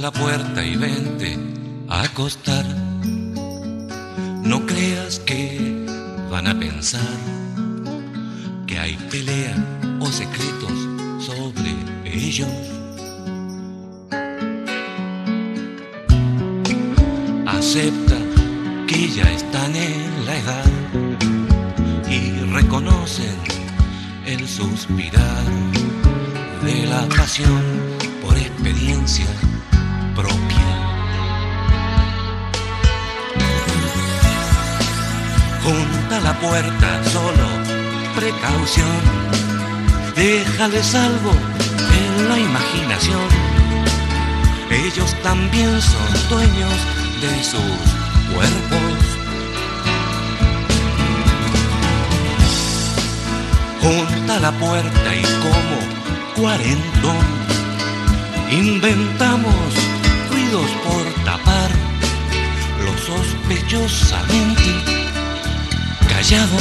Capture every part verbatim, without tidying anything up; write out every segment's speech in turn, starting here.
la puerta y vente a acostar. No creas que van a pensar que hay pelea o secretos sobre ellos. Acepta que ya están en la edad y reconocen el suspirar de la pasión por experiencia propia. Junta la puerta, solo precaución, déjales algo en la imaginación. Ellos también son dueños de sus cuerpos. Junta la puerta y como cuarentón inventamos ruidos por tapar los sospechosamente callados.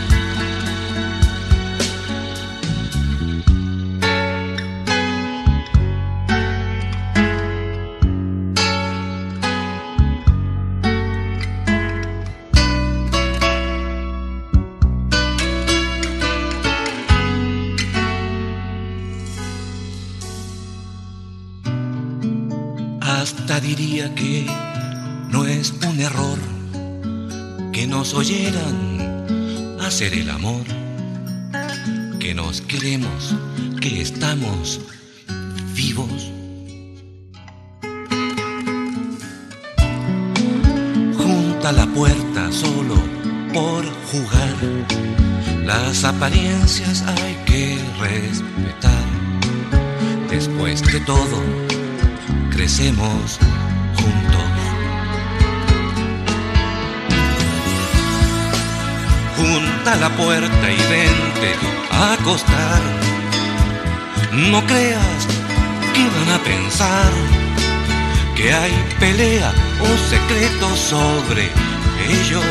Hasta diría que no es un error que nos oyeran hacer el amor, que nos queremos, que estamos vivos. Junta la puerta solo por jugar, las apariencias hay que respetar. Después de todo, crecemos juntos. Junta la puerta y vente a acostar. No creas que van a pensar que hay pelea o secretos sobre ellos.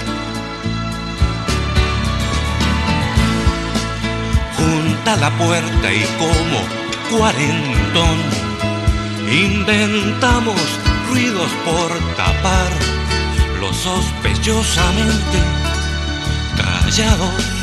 Junta la puerta y como cuarentón inventamos ruidos por tapar los sospechosamente callados.